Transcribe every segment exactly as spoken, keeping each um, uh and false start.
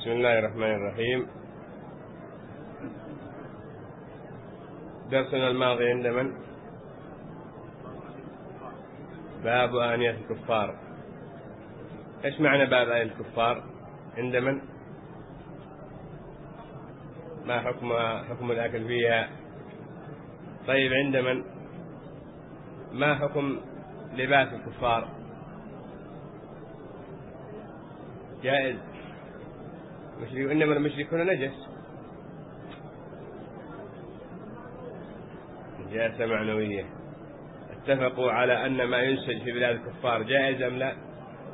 بسم الله الرحمن الرحيم. درسنا الماضي عند من؟ باب آنية الكفار. ايش معنى باب آنية الكفار عند من؟ ما حكم حكم الأكل فيها؟ طيب عند من؟ ما حكم لباس الكفار؟ جائز. إنما المشركون نجس، نجاسة معنوية. اتفقوا على أن ما ينسج في بلاد الكفار جائز أم لا؟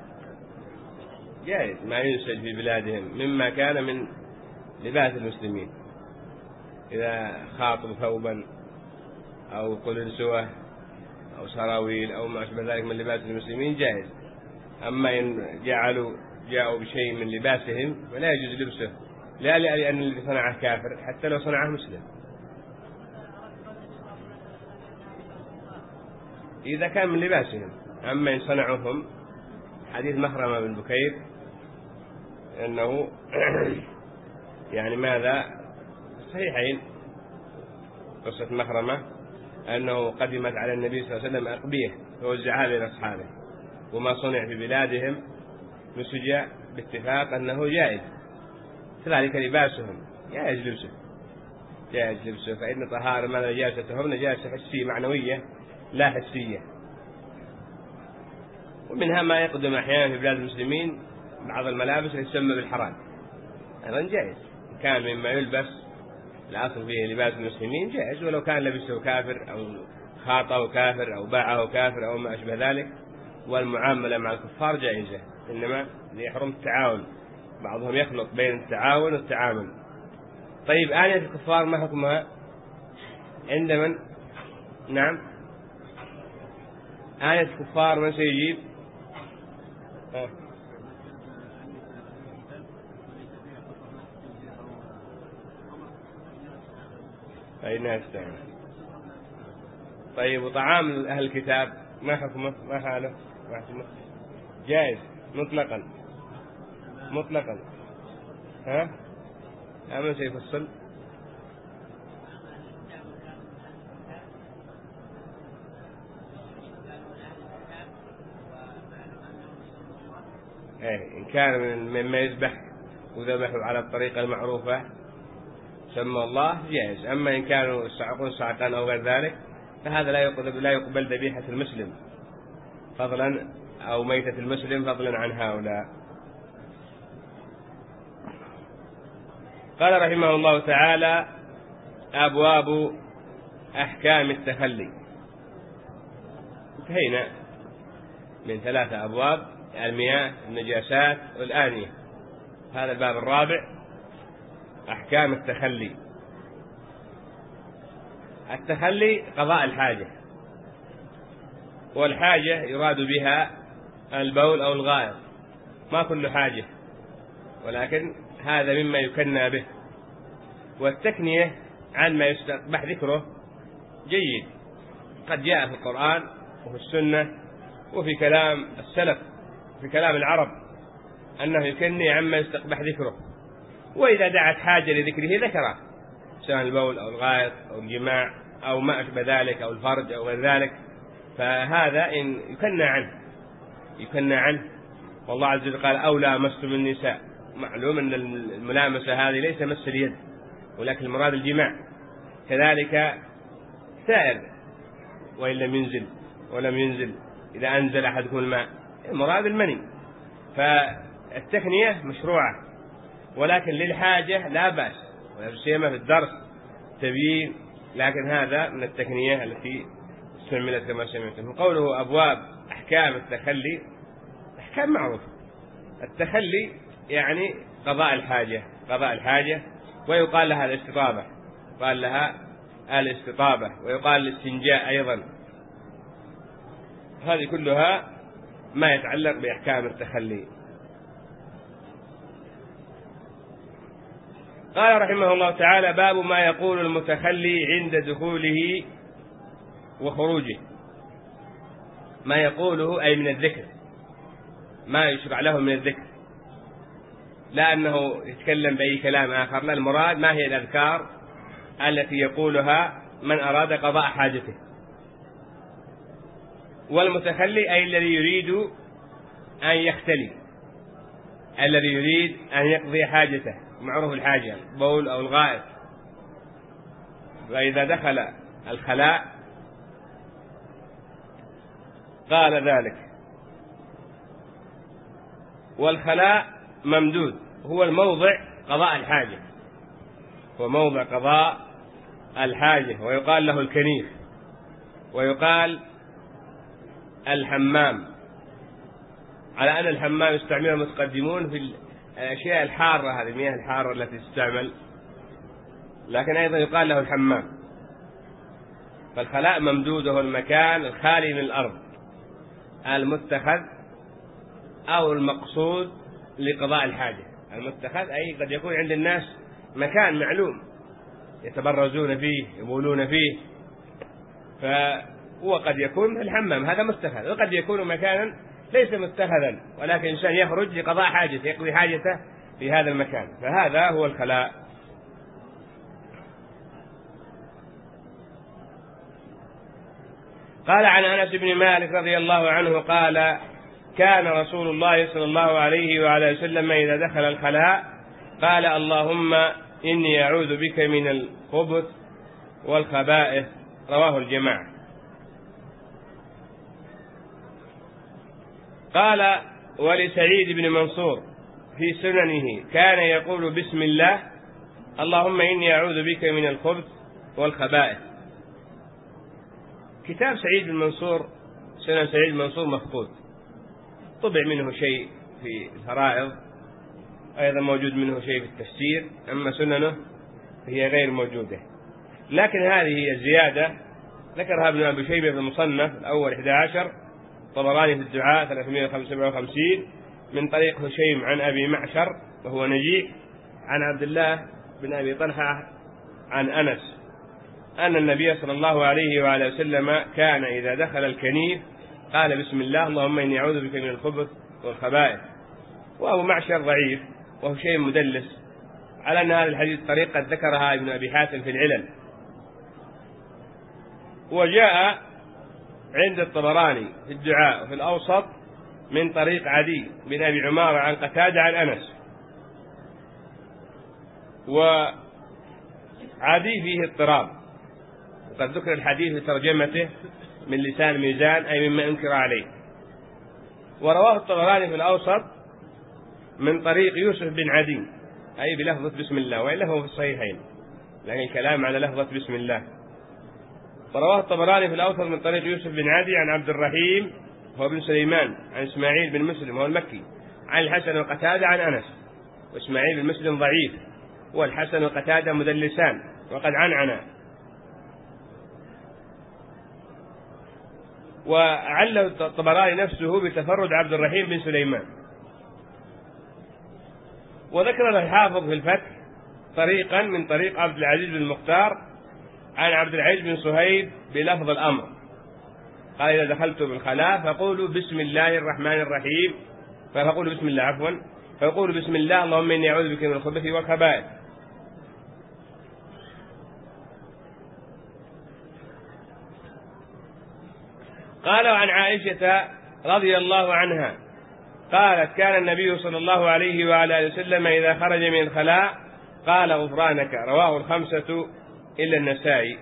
جائز ما ينسج في بلادهم مما كان من لباس المسلمين، إذا خاطوا ثوبا أو قلنسوة أو سراويل أو ما أشبه ذلك من لباس المسلمين جائز. أما إن جعلوا جاءوا بشيء من لباسهم فلا يجوز لبسه، لا لأن الذي صنعه كافر حتى لو صنعه مسلم. إذا كان من لباسهم. أما إن صنعوهم، حديث مخرمة بن بكير أنه يعني ماذا صحيحين، قصة مخرمة أنه قدمت على النبي صلى الله عليه وسلم أقبية فوزعها بين أصحابه، وما صنع في بلادهم نسج باتفاق أنه جائز، كذلك لباسهم جائز لبسه جائز لبسه فإن طهارة ما نجاستهم نجاسة حسية معنوية لا حسية. ومنها ما يقدم أحيانا في بلاد المسلمين بعض الملابس يسمى بالحرام، هذا جائز، كان مما يلبس الأصل فيه لباس المسلمين جائز، ولو كان لبسه كافر أو خاطه كافر أو باعه كافر أو ما أشبه ذلك. والمعاملة مع الكفار جائزة، إنما يحرم التعاون، بعضهم يخلط بين التعاون والتعامل. طيب آنية الكفار ما حكمها عند من؟ نعم، آية الكفار من سيجيب؟ ها. فإنها تستعمل. طيب وطعام أهل الكتاب ما حكمه؟ ما حاله؟ ما حكمه؟ جائز مطلقا مطلقا. ها؟ أمن سيفصل؟ إيه، إن كان مما يذبح وذبحوا على الطريقة المعروفة سمى الله جائز. أما إن كانوا يصعقون صعقا أو غير ذلك فهذا لا يقبل لا يقبل ذبيحة المسلم فضلا أو ميتة المسلم فضلا عن هؤلاء. قال رحمه الله تعالى: أبواب أحكام التخلي. انتهينا من ثلاثة أبواب: المياه، النجاسات، والآنية. هذا الباب الرابع، أحكام التخلي. التخلي قضاء الحاجة، والحاجة يراد بها البول أو الغائط، ما كل حاجة، ولكن هذا مما يكنى به. والتكنية عن ما يستقبح ذكره جيد، قد جاء في القرآن وفي السنة وفي كلام السلف في كلام العرب أنه يكني عما يستقبح ذكره، وإذا دعت حاجة لذكره ذكره، سواء البول أو الغائط أو الجماع أو ما أشبه ذلك أو الفرج أو غير ذلك، فهذا إن يكنى عنه يكنى عنه والله عز وجل قال: أو لامستم النساء. معلوم أن الملامسة هذه ليس مس اليد، ولكن المراد الجماع. كذلك سائر وإن لم ينزل ولم ينزل، إذا أنزل أحدكم الماء، المراد المني. فالتكنية مشروعة، ولكن للحاجة لا بأس، وسيما في الدرس تبيين، لكن هذا من التكنية التي استعملت كما سمعتم. قوله أبواب أحكام التخلي، أحكام معروفة. التخلي يعني قضاء الحاجة قضاء الحاجة ويقال لها الاستطابة قال لها الاستطابة ويقال الاستنجاء أيضا. هذه كلها ما يتعلق بأحكام التخلي. قال رحمه الله تعالى: باب ما يقول المتخلي عند دخوله وخروجه. ما يقوله أي من الذكر، ما يشرع له من الذكر. لا أنه يتكلم بأي كلام آخر، لا، المراد ما هي الأذكار التي يقولها من أراد قضاء حاجته. والمتخلي أي الذي يريد أن يختلي، الذي يريد أن يقضي حاجته، معروف الحاجة بول أو الغائط. فإذا دخل الخلاء قال ذلك. والخلاء ممدود، هو الموضع قضاء الحاجة، هو موضع قضاء الحاجة، ويقال له الكنيف، ويقال الحمام، على أن الحمام يستعمله المتقدمون في الأشياء الحارة، هذه المياه الحارة التي تستعمل، لكن أيضا يقال له الحمام. فالخلاء ممدود هو المكان الخالي من الأرض المتخذ أو المقصود لقضاء الحاجة. المتخذ أي قد يكون عند الناس مكان معلوم يتبرزون فيه يبولون فيه، فهو قد يكون في الحمام، هذا متخذ. وقد يكون مكانا ليس متخذا، ولكن إنسان يخرج لقضاء حاجته، يقضي حاجته في هذا المكان، فهذا هو الخلاء. قال عن أنس بن مالك رضي الله عنه قال: كان رسول الله صلى الله عليه وعلى وسلم إذا دخل الخلاء قال: اللهم إني أعوذ بك من الخبث والخبائث. رواه الجماعة. قال: ولسعيد بن منصور في سننه كان يقول بسم الله اللهم إني أعوذ بك من الخبث والخبائث. كتاب سعيد بن منصور، سنن سعيد بن منصور مفقود، طبع منه شيء في الفرائض، أيضا موجود منه شيء في التفسير، أما سننه هي غير موجودة. لكن هذه هي الزيادة ذكرها ابن أبي شيبة في المصنف الأول إحدى عشر، طبراني في الدعاء ثلاثمائة وسبعة وخمسين من طريق هشيم عن أبي معشر وهو نجيح عن عبد الله بن أبي طلحة عن أنس أن النبي صلى الله عليه وعلى وسلم كان إذا دخل الكنيف قال بسم الله اللهم إني أعوذ بك من الخبث والخبائث. وأبو معشر ضعيف وهو شيء مدلس، على أن هذا الحديث طريق قد ذكرها ابن أبي حاتم في العلل. وجاء عند الطبراني في الدعاء وفي الأوسط من طريق عدي بن أبي عمارة عن قتادة عن أنس، وعدي فيه اضطراب، وقد ذكر الحديث في ترجمته من لسان ميزان أي مما أنكر عليه. ورواه الطبراني في الأوسط من طريق يوسف بن عدي أي بلفظة بسم الله، وإلا هو في الصحيحين لكن الكلام على لفظة بسم الله. ورواه الطبراني في الأوسط من طريق يوسف بن عدي عن عبد الرحيم هو بن سليمان عن إسماعيل بن مسلم هو المكي عن الحسن وقتادة عن أنس. وإسماعيل بن مسلم ضعيف، والحسن وقتادة مدلسان وقد عنعنا. وعله الطبراني نفسه بتفرد عبد الرحيم بن سليمان. وذكر الحافظ في الفتح طريقا من طريق عبد العزيز بن المختار عن عبد العزيز بن صهيب بلفظ الأمر قال: إذا دخلتم الخلاء فقولوا بسم الله الرحمن الرحيم، فقولوا بسم الله عفوا فقولوا بسم الله اللهم إني أعوذ بك من الخبث والخبائث. قال: عن عائشة رضي الله عنها قالت: كان النبي صلى الله عليه وعلى آله وسلم إذا خرج من الخلاء قال غفرانك. رواه الخمسة إلا النسائي.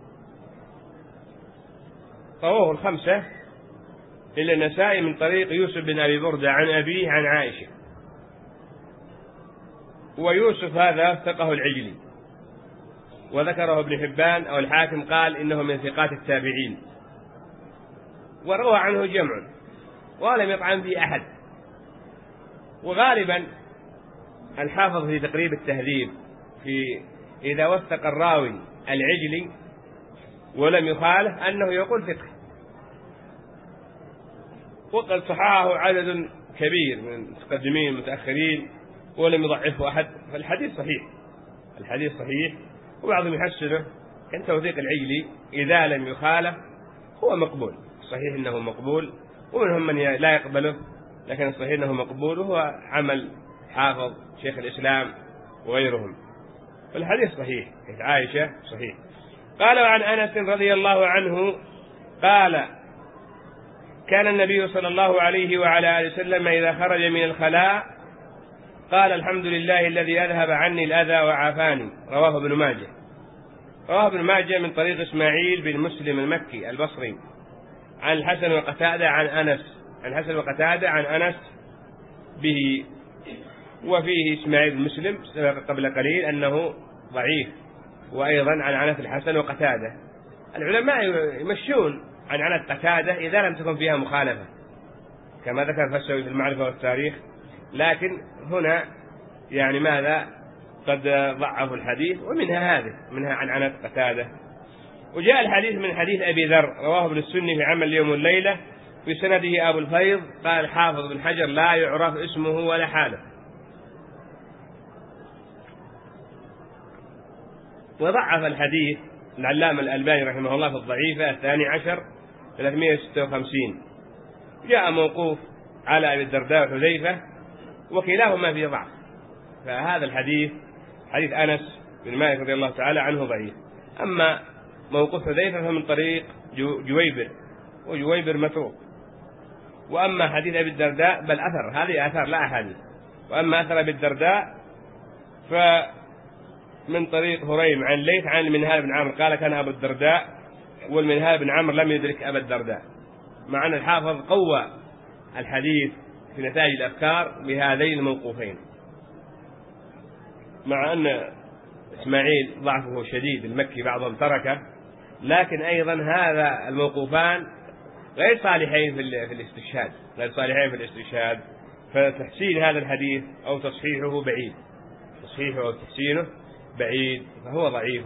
رواه الخمسة إلا النسائي من طريق يوسف بن أبي بردة عن أبيه عن عائشة. ويوسف هذا ثقه العجلي، وذكره ابن حبان أو الحاكم قال إنه من ثقات التابعين، وروى عنه جمع ولم يطعن فيه أحد. وغالبا الحافظ في تقريب التهذيب في إذا وثق الراوي العجلي ولم يخالف أنه يقول ثقة، وقد صححه عدد كبير من المتقدمين المتأخرين ولم يضعفه أحد، فالحديث صحيح، الحديث صحيح. وبعضهم يحسنه كان توثيق العجلي إذا لم يخالف هو مقبول، صحيح أنه مقبول، ومنهم من لا يقبله، لكن الصحيح أنه مقبول، وهو عمل حافظ شيخ الإسلام وغيرهم. والحديث صحيح، حديث عائشة صحيح. قال عن أنس رضي الله عنه قال كان النبي صلى الله عليه وعلى آله وسلم إذا خرج من الخلاء قال الحمد لله الذي أذهب عني الأذى وعافاني. رواه ابن ماجه. رواه ابن ماجه من طريق إسماعيل بن مسلم المكي البصري عن الحسن وقتادة عن أنس عن الحسن وقتادة عن أنس به. وفيه إسماعيل بن مسلم سبق قبل قليل أنه ضعيف، وأيضا عن عنة الحسن وقتادة. العلماء يمشون عن عنة قتادة إذا لم تكن فيها مخالفة كما ذكر الفسوي في المعرفة والتاريخ، لكن هنا يعني ماذا قد ضعفوا الحديث، ومنها هذه منها عن عنة قتادة. وجاء الحديث من حديث أبي ذر رواه ابن السني في عمل اليوم والليلة في سنده أبو الفيض قال حافظ بن حجر لا يعرف اسمه ولا حاله. وضعف الحديث العلامة الألباني رحمه الله في الضعيفة الثاني عشر ثلاثمائة وستة وخمسين. جاء موقوف على أبي الدرداء وحذيفة وكلاهما في ضعف، فهذا الحديث حديث أنس بن مالك رضي الله تعالى عنه ضعيف. أما موقوف حذيفة فمن طريق جويبر، وجويبر متروك. وأما حديث أبي الدرداء بل أثر، هذه آثار لا أحاديث. وأما أثر أبي الدرداء فمن طريق هريم عن ليث عن المنهال بن عمرو قال كان أبو الدرداء والمنهال بن عمرو لم يدرك أبا الدرداء، مع أن الحافظ قوى الحديث في نتائج الأفكار بهذين الموقوفين، مع أن إسماعيل ضعفه شديد المكي بعضهم تركه، لكن أيضا هذا الموقوفان غير صالحين في الاستشهاد غير صالحين في الاستشهاد فتحسين هذا الحديث أو تصحيحه بعيد تصحيحه أو تحسينه بعيد، فهو ضعيف.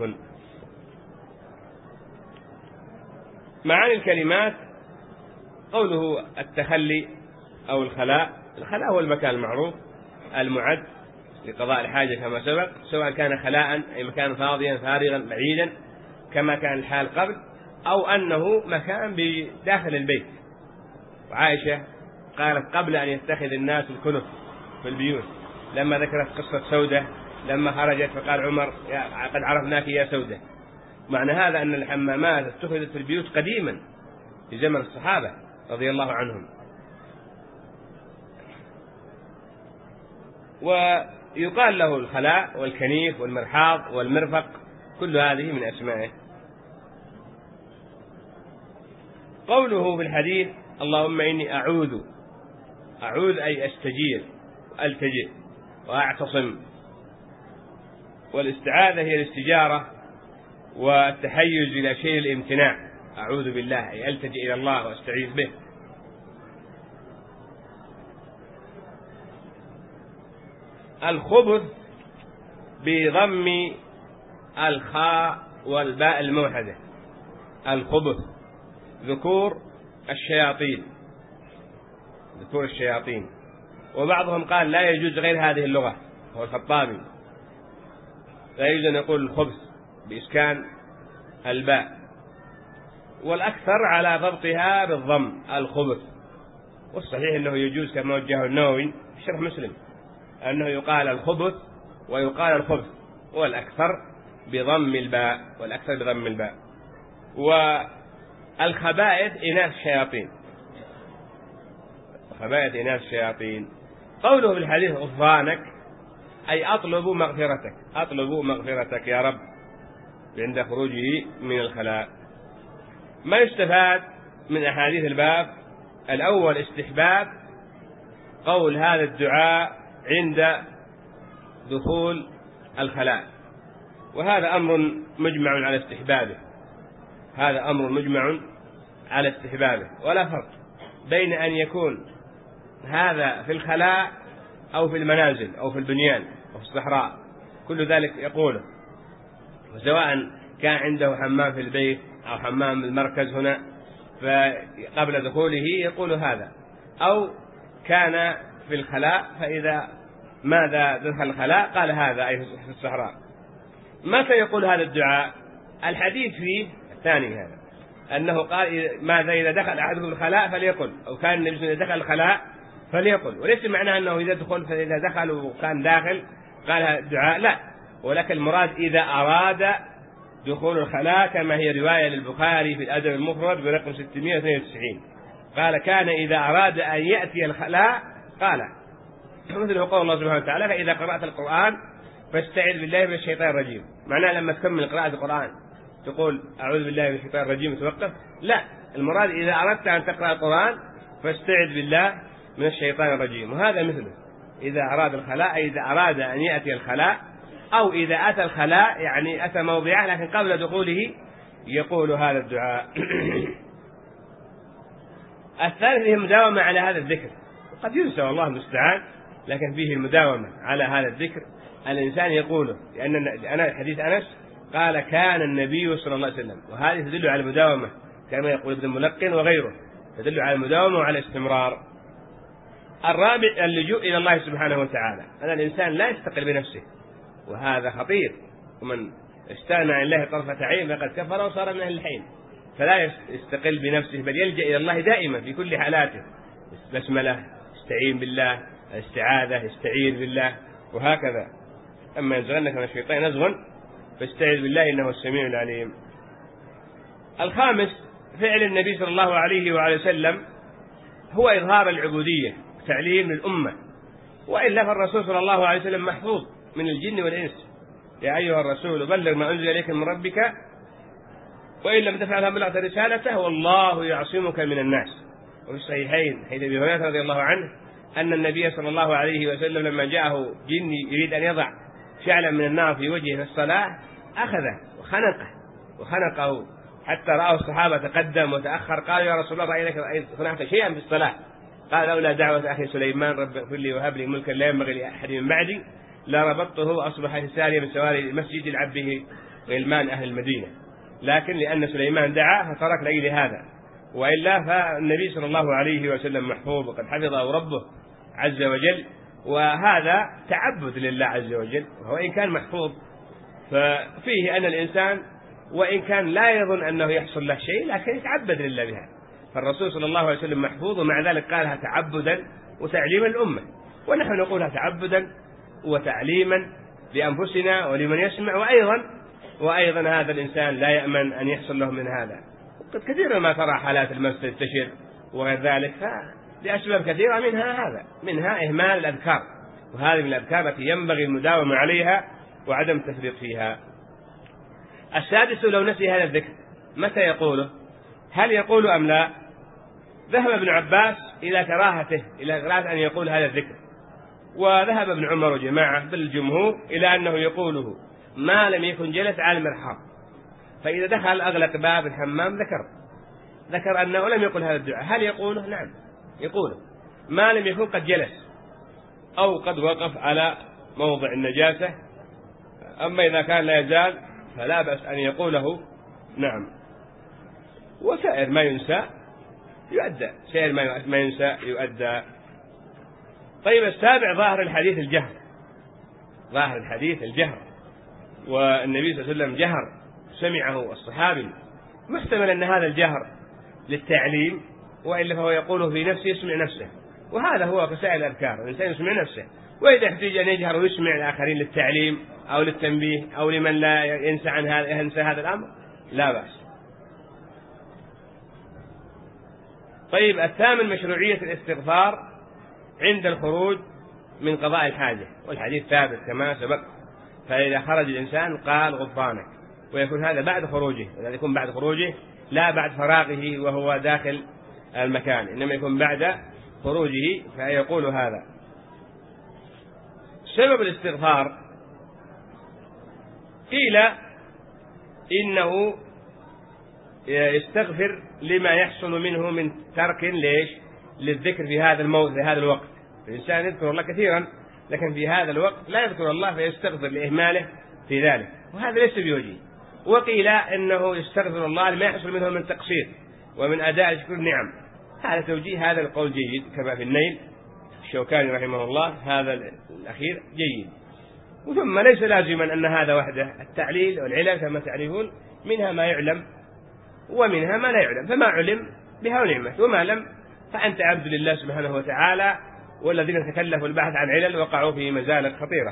معاني الكلمات قوله التخلي أو الخلاء. الخلاء هو المكان المعروف المعد لقضاء الحاجة كما سبق، سواء كان خلاء أي مكان فاضيا فارغا بعيدا كما كان الحال قبل، أو أنه مكان بداخل البيت. وعائشة قالت قبل أن يتخذ الناس الكنف في البيوت لما ذكرت قصة سودة لما خرجت فقال عمر قد عرفناك يا سودة. معنى هذا أن الحمامات اتخذت في البيوت قديما في زمن الصحابة رضي الله عنهم. ويقال له الخلاء والكنيف والمرحاض والمرفق، كل هذه من أسمائه. قوله في الحديث اللهم إني أعوذ أعوذ أي أستجير وألتجئ وأعتصم. والاستعاذة هي الاستجارة والتحيز إلى شيء الامتناع. أعوذ بالله أي ألتجئ إلى الله وأستعيذ به. الخبث بضم الخاء والباء الموحدة. الخبث ذكور الشياطين ذكور الشياطين. وبعضهم قال لا يجوز غير هذه اللغة، هو الخطابي، لا يجوز أن يقول الخبث بإسكان الباء، والأكثر على ضبطها بالضم الخبث. والصحيح أنه يجوز كما وجهه النووي في شرح مسلم أنه يقال الخبث ويقال الخبث، والأكثر بضم الباء والأكثر بضم الباء. والخبائث إناث الشياطين خبائث إناث الشياطين. قوله في الحديث غفرانك أي أطلب مغفرتك أطلب مغفرتك يا رب عند خروجه من الخلاء. ما يستفاد من أحاديث الباب؟ الأول استحباب قول هذا الدعاء عند دخول الخلاء، وهذا أمر مجمع على استحبابه هذا أمر مجمع على استحبابه ولا فرق بين أن يكون هذا في الخلاء أو في المنازل أو في البنيان أو في الصحراء، كل ذلك يقوله. وسواء كان عنده حمام في البيت أو حمام المركز هنا فقبل دخوله يقول هذا، أو كان في الخلاء فإذا ماذا دخل الخلاء قال هذا أي في الصحراء. متى يقول هذا الدعاء؟ الحديث فيه الثاني هذا أنه قال ماذا إذا دخل أحدكم الخلاء فليقل، أو كان النبي صلى الله عليه وسلم دخل الخلاء فليقل، وليس معناه أنه إذا دخل فإذا دخل وكان داخل قال دعاء، لا، ولكن المراد إذا أراد دخول الخلاء، كما هي رواية للبخاري في الأدب المفرد برقم ستمائة واثنين وتسعين، قال كان إذا أراد أن يأتي الخلاء قال، مثل قول الله سبحانه وتعالى فإذا قرأت القرآن فاستعذ بالله من الشيطان الرجيم. معناه لما تكمل قراءة القرآن تقول أعوذ بالله من الشيطان الرجيم وتوقف؟ لا، المراد إذا أردت أن تقرأ القرآن فاستعذ بالله من الشيطان الرجيم. وهذا مثله إذا أراد الخلاء، إذا أراد أن يأتي الخلاء، أو إذا أتى الخلاء يعني أتى موضعه لكن قبل دخوله يقول هذا الدعاء. الثالث هي المداومة على هذا الذكر، وقد ينسى والله المستعان، لكن فيه المداومة على هذا الذكر الإنسان يقوله، لأن أنا حديث أنس قال كان النبي صلى الله عليه وسلم، وهذه تدل على المداومة كما يقول ابن الملقن وغيره، تدل على المداومة وعلى الاستمرار. الرابع اللجوء إلى الله سبحانه وتعالى، أن الإنسان لا يستقل بنفسه، وهذا خطير، ومن استغنى عن الله طرفة عين فقد كفر وصار من أهل الحين. فلا يستقل بنفسه بل يلجأ إلى الله دائما في كل حالاته، بسملة، استعين بالله، استعاذة، استعيذ بالله، وهكذا. أما ينزغنك من الشيطان نزغ فاستعذ بالله إنه السميع العليم. الخامس فعل النبي صلى الله عليه وعلى وسلم هو إظهار العبودية، تعليم للأمة، وإلا فالرسول صلى الله عليه وسلم محفوظ من الجن والإنس. يا أيها الرسول بلغ ما أنزل إليك من ربك وإن لم تفعل فبلغت رسالته والله يعصمك من الناس. وفي الصحيحين حديث أبي هريرة رضي الله عنه أن النبي صلى الله عليه وسلم لما جاءه جن يريد أن يضع شعلا من النار في وجهه في الصلاة أخذه وخنقه وخنقه حتى رأوا الصحابة تقدم وتأخر، قالوا يا رسول الله رأيناك صنعت شيئا في الصلاة، قال لولا دعوة أخي سليمان رب اغفر لي وهب لي ملكا لا ينبغي لأحد من بعدي لربطته وأصبح ساريا من سواري المسجد يلعب به غلمان أهل المدينة، لكن لأن سليمان دعا فترك لأجل هذا، وإلا فالنبي صلى الله عليه وسلم محفوظ وقد حفظه ربه عز وجل، وهذا تعبد لله عز وجل. وإن كان محفوظ ففيه أن الإنسان وإن كان لا يظن أنه يحصل له شيء لكن يتعبد لله بها، فالرسول صلى الله عليه وسلم محفوظ ومع ذلك قالها تعبدا وتعليما للأمة، ونحن نقولها تعبدا وتعليما لأنفسنا ولمن يسمع، وأيضا وأيضا هذا الإنسان لا يأمن أن يحصل له من هذا. وقد كثيرا ما ترى حالات المس تنتشر وغير ذلك لأسباب كثيرة، منها هذا، منها إهمال الأذكار، وهذه من الأذكار التي ينبغي المداومة عليها وعدم التفريط فيها. السادس لو نسي هذا الذكر متى يقوله؟ هل يقول أم لا؟ ذهب ابن عباس إلى كراهته، إلى كراهة أن يقول هذا الذكر، وذهب ابن عمر وجماعة بالجمهور إلى أنه يقوله ما لم يكن جلس على المرحاض، فإذا دخل أغلق باب الحمام ذكر ذكر أنه لم يقل هذا الدعاء، هل يقوله؟ نعم يقوله، ما لم يكن قد جلس أو قد وقف على موضع النجاسة. أما إذا كان لا يزال فلا بأس أن يقوله، نعم. وسائر ما ينسى يؤدى، سائر ما ينسى يؤدى. طيب السابع ظاهر الحديث الجهر، ظاهر الحديث الجهر، والنبي صلى الله عليه وسلم جهر سمعه الصحابي، محتمل أن هذا الجهر للتعليم، وإلا فهو يقوله في نفسه يسمع نفسه، وهذا هو كسائر الأذكار، الإنسان يسمع نفسه، وإذا احتاج أن يجهر ويسمع الآخرين للتعليم أو للتنبيه أو لمن لا ينسى عن هذا ينسى هذا الأمر لا بأس. طيب الثامن مشروعية الاستغفار عند الخروج من قضاء الحاجة، والحديث ثابت كما سبق، فإذا خرج الإنسان قال غفرانك، ويكون هذا بعد خروجه، يكون بعد خروجه لا بعد فراغه وهو داخل المكان، إنما يكون بعد خروجه فيقول هذا. سبب الاستغفار قيل إنه يستغفر لما يحصل منه من ترك ليش للذكر في هذا الموت في هذا الوقت، الإنسان يذكر الله كثيرا لكن في هذا الوقت لا يذكر الله فيستغفر لإهماله في ذلك، وهذا ليس بوجيه. وقيل إنه يستغفر الله لما يحصل منه من تقصير ومن أداء شكر النعم، هذا توجيه، هذا القول جيد كما في النيل الشوكاني رحمه الله، هذا الأخير جيد. وثم ليس لازما أن هذا وحده، التعليل والعلل كما تعرفون منها ما يعلم ومنها ما لا يعلم، فما علم بها ونعمة، وما لم فأنت عبد لله سبحانه وتعالى والذين تكلفوا البحث عن علل وقعوا في مزالق خطيرة.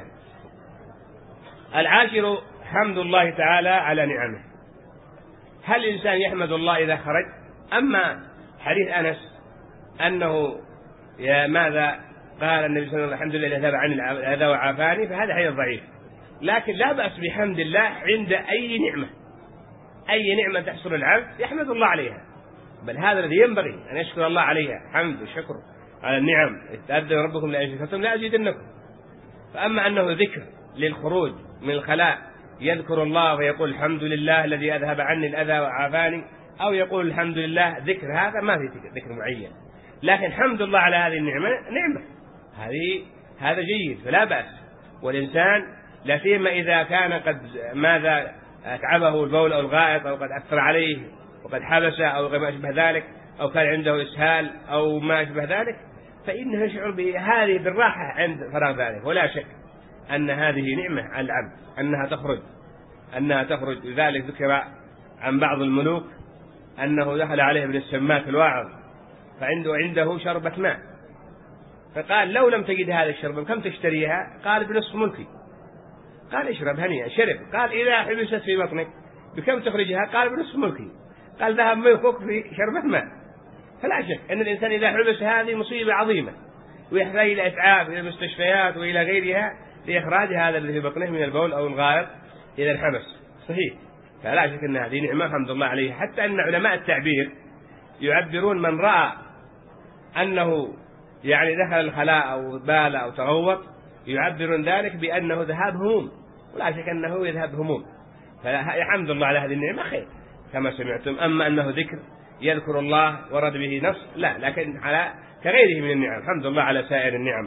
العاشر حمد الله تعالى على نعمه. هل الإنسان يحمد الله إذا خرج؟ أما حديث أنس أنه يا ماذا قال النبي صلى الله عليه وسلم الحمد لله ذهب عن الأذى وعافاني، فهذا حديث ضعيف، لكن لا بأس بحمد الله عند أي نعمة، أي نعمة تحصل العبد يحمد الله عليها، بل هذا الذي ينبغي أن يشكر الله عليها، حمد وشكر على النعم. تأذن ربكم لئن شكرتم لأزيدنكم. فأما أنه ذكر للخروج من الخلاء يذكر الله ويقول الحمد لله الذي أذهب عني الأذى وعافاني، أو يقول الحمد لله ذكر، هذا ما في ذكر معين، لكن حمد الله على هذه النعمة نعمة، هذه هذا جيد فلا بأس. والإنسان لا سيما إذا كان قد ماذا أتعبه البول أو الغائط أو قد أثر عليه وقد حبس أو ما أشبه ذلك، أو كان عنده إسهال أو ما أشبه ذلك، فإنه يشعر بهذه بالراحة عند فراغ ذلك. ولا شك أن هذه نعمة على العبد أنها تخرج أنها تخرج لذلك ذكر عن بعض الملوك أنه دخل عليه ابن السماك الواعظ فعنده عنده شربة ماء، فقال لو لم تجد هذا الشربة كم تشتريها؟ قال بنصف ملكي. قال اشرب هنيئا، شرب. قال إذا حبست في بطنك بكم تخرجها؟ قال بنصف ملكي. قال ذهب ملكك في شربة ماء. فلا شك أن الإنسان إذا حبس هذه مصيبة عظيمة، ويحتاج إلى إسعاف إلى المستشفيات وإلى غيرها لإخراج هذا الذي في بطنه من البول أو الغائط إذا انحبس. صحيح، فلا شك أن هذه نعمة الحمد لله عليها. حتى أن علماء التعبير يعبرون من رأى أنه يعني دخل الخلاء أو بال أو تغوط يعبرون ذلك بأنه ذهاب هموم، ولا شك أنه يذهب هموم، فالحمد لله على هذه النعمة خير كما سمعتم. أما أنه ذكر يذكر الله ورد به نص لا، لكن على كغيره من النعم، الحمد لله على سائر النعم.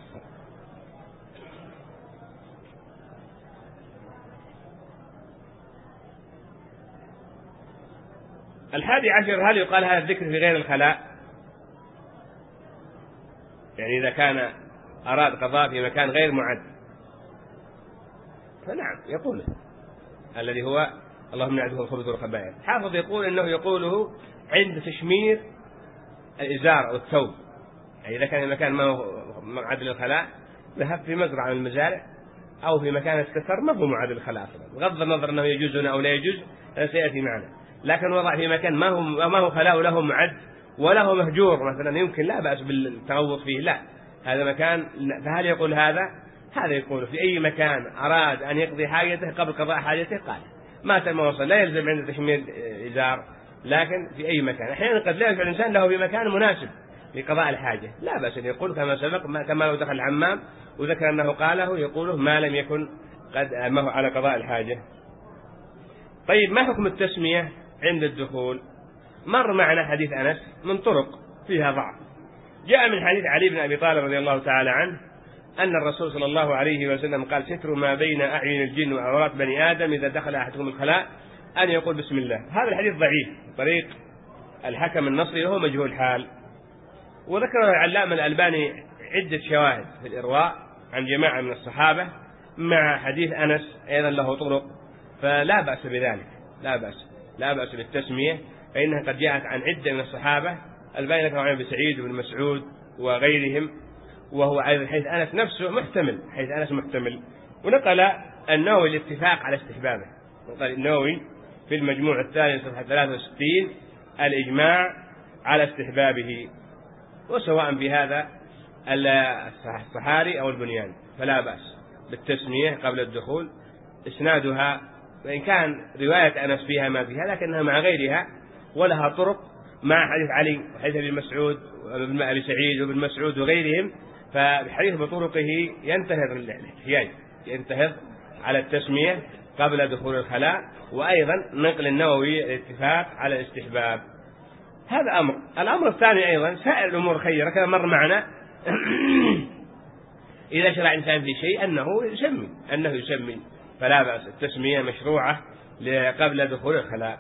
الحادي عشر هل يقال هذا الذكر في غير الخلاء؟ يعني إذا كان أراد قضاء في مكان غير معد فنعم يقوله، الذي هو اللهم نعوذ بك من الخبث والخبائث. حافظ يقول إنه يقوله عند تشمير الإزار أو الثوب، يعني إذا كان المكان ما هو معد للخلاء، ذهب في مزرعة من المزارع أو في مكان استثر ما هو معد للخلاء أصلا، بغض النظر أنه يجوز أو لا يجوز هذا سيأتي معنا، لكن وضع في مكان ما هو ما هو خلاء وله معد وله مهجور مثلا يمكن لا بأس بالتغوط فيه، لا هذا مكان. فهل يقول هذا؟ هذا يقول في أي مكان أراد أن يقضي حاجته قبل قضاء حاجته قال ما تم وصل، لا يلزم عند تشمير إزار، لكن في أي مكان. أحيانا قد لا يفعل الإنسان له في مكان مناسب لقضاء الحاجة، لا بأس أن يقول كما سبق، كما لو دخل الحمام وذكر أنه قاله يقوله ما لم يكن قد ما هو على قضاء الحاجة. طيب ما حكم التسمية عند الدخول؟ مر معنا حديث أنس من طرق فيها ضعف. جاء من حديث علي بن أبي طالب رضي الله تعالى عنه أن الرسول صلى الله عليه وسلم قال ستر ما بين أعين الجن وعورات بني آدم إذا دخل أحدكم الخلاء أن يقول بسم الله. هذا الحديث ضعيف طريق الحكم النصري وهو مجهول حال، وذكر العلامة الألباني عدة شواهد في الإرواء عن جماعة من الصحابة مع حديث أنس أيضا له طرق، فلا بأس بذلك، لا بأس لا بأس بالتسمية، فإنها قد جاءت عن عدة من الصحابة. الباني ذكر عن ابن سعيد وابن مسعود وغيرهم، وهو أيضا حيث أنس نفسه محتمل، حيث أنس محتمل. ونقل النووي الاتفاق على استحبابه، نقل النووي في المجموع الثاني صفحة ثلاثة وستين الإجماع على استحبابه، وسواء بهذا الصحاري أو البنيان فلا بأس بالتسمية قبل الدخول. إسنادها وإن كان رواية أنس فيها ما فيها لكنها مع غيرها ولها طرق مع حديث علي وحديث ابن مسعود وابن أبي سعيد وابن مسعود وغيرهم، فالحديث بطرقه ينتهض الاحتياج ينتهض على التسمية قبل دخول الخلاء. وأيضا نقل النووي الاتفاق على الاستحباب. هذا أمر. الأمر الثاني أيضا سائر الأمور خيرة كما مر معنا إذا شرع إنسان في شيء أنه يسمي أنه يسمي فلا بأس، التسمية مشروعة قبل دخول الخلاء.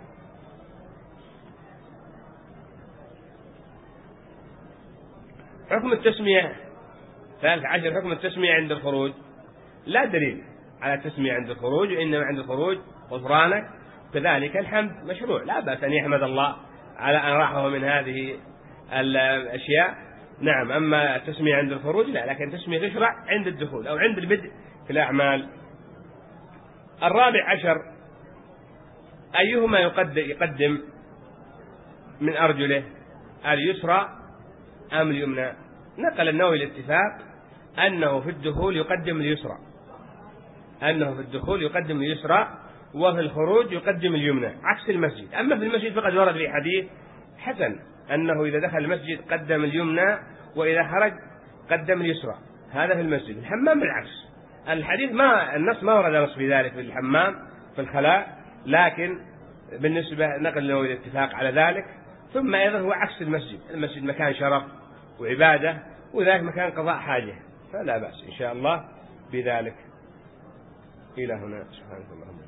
حكم التسمية ثالث عشر حكم التسمية عند الخروج. لا دليل على التسمية عند الخروج، وإنما عند الخروج غفرانك، كذلك الحمد مشروع، لا بأس أن يحمد الله على أن راحه من هذه الأشياء، نعم. أما التسمية عند الخروج لا، لكن التسمية تشرع عند الدخول أو عند البدء في الأعمال. الرابع عشر أيهما يقدم من أرجله، اليسرى أم اليمنى؟ نقل النووي الاتفاق أنه في الدخول يقدم اليسرى، أنه في الدخول يقدم اليسرى وفي الخروج يقدم اليمنى عكس المسجد. أما في المسجد فقد ورد في حديث حسن أنه إذا دخل المسجد قدم اليمنى وإذا خرج قدم اليسرى، هذا في المسجد. الحمام بالعكس، الحديث ما النص ما ورد نص في ذلك في الحمام في الخلاء، لكن بالنسبة نقل النووي الاتفاق على ذلك. ثم أيضا هو عكس المسجد، المسجد مكان شرف وعبادة وذلك مكان قضاء حاجة، فلا بأس إن شاء الله بذلك. إلى هنا سبحانك اللهم.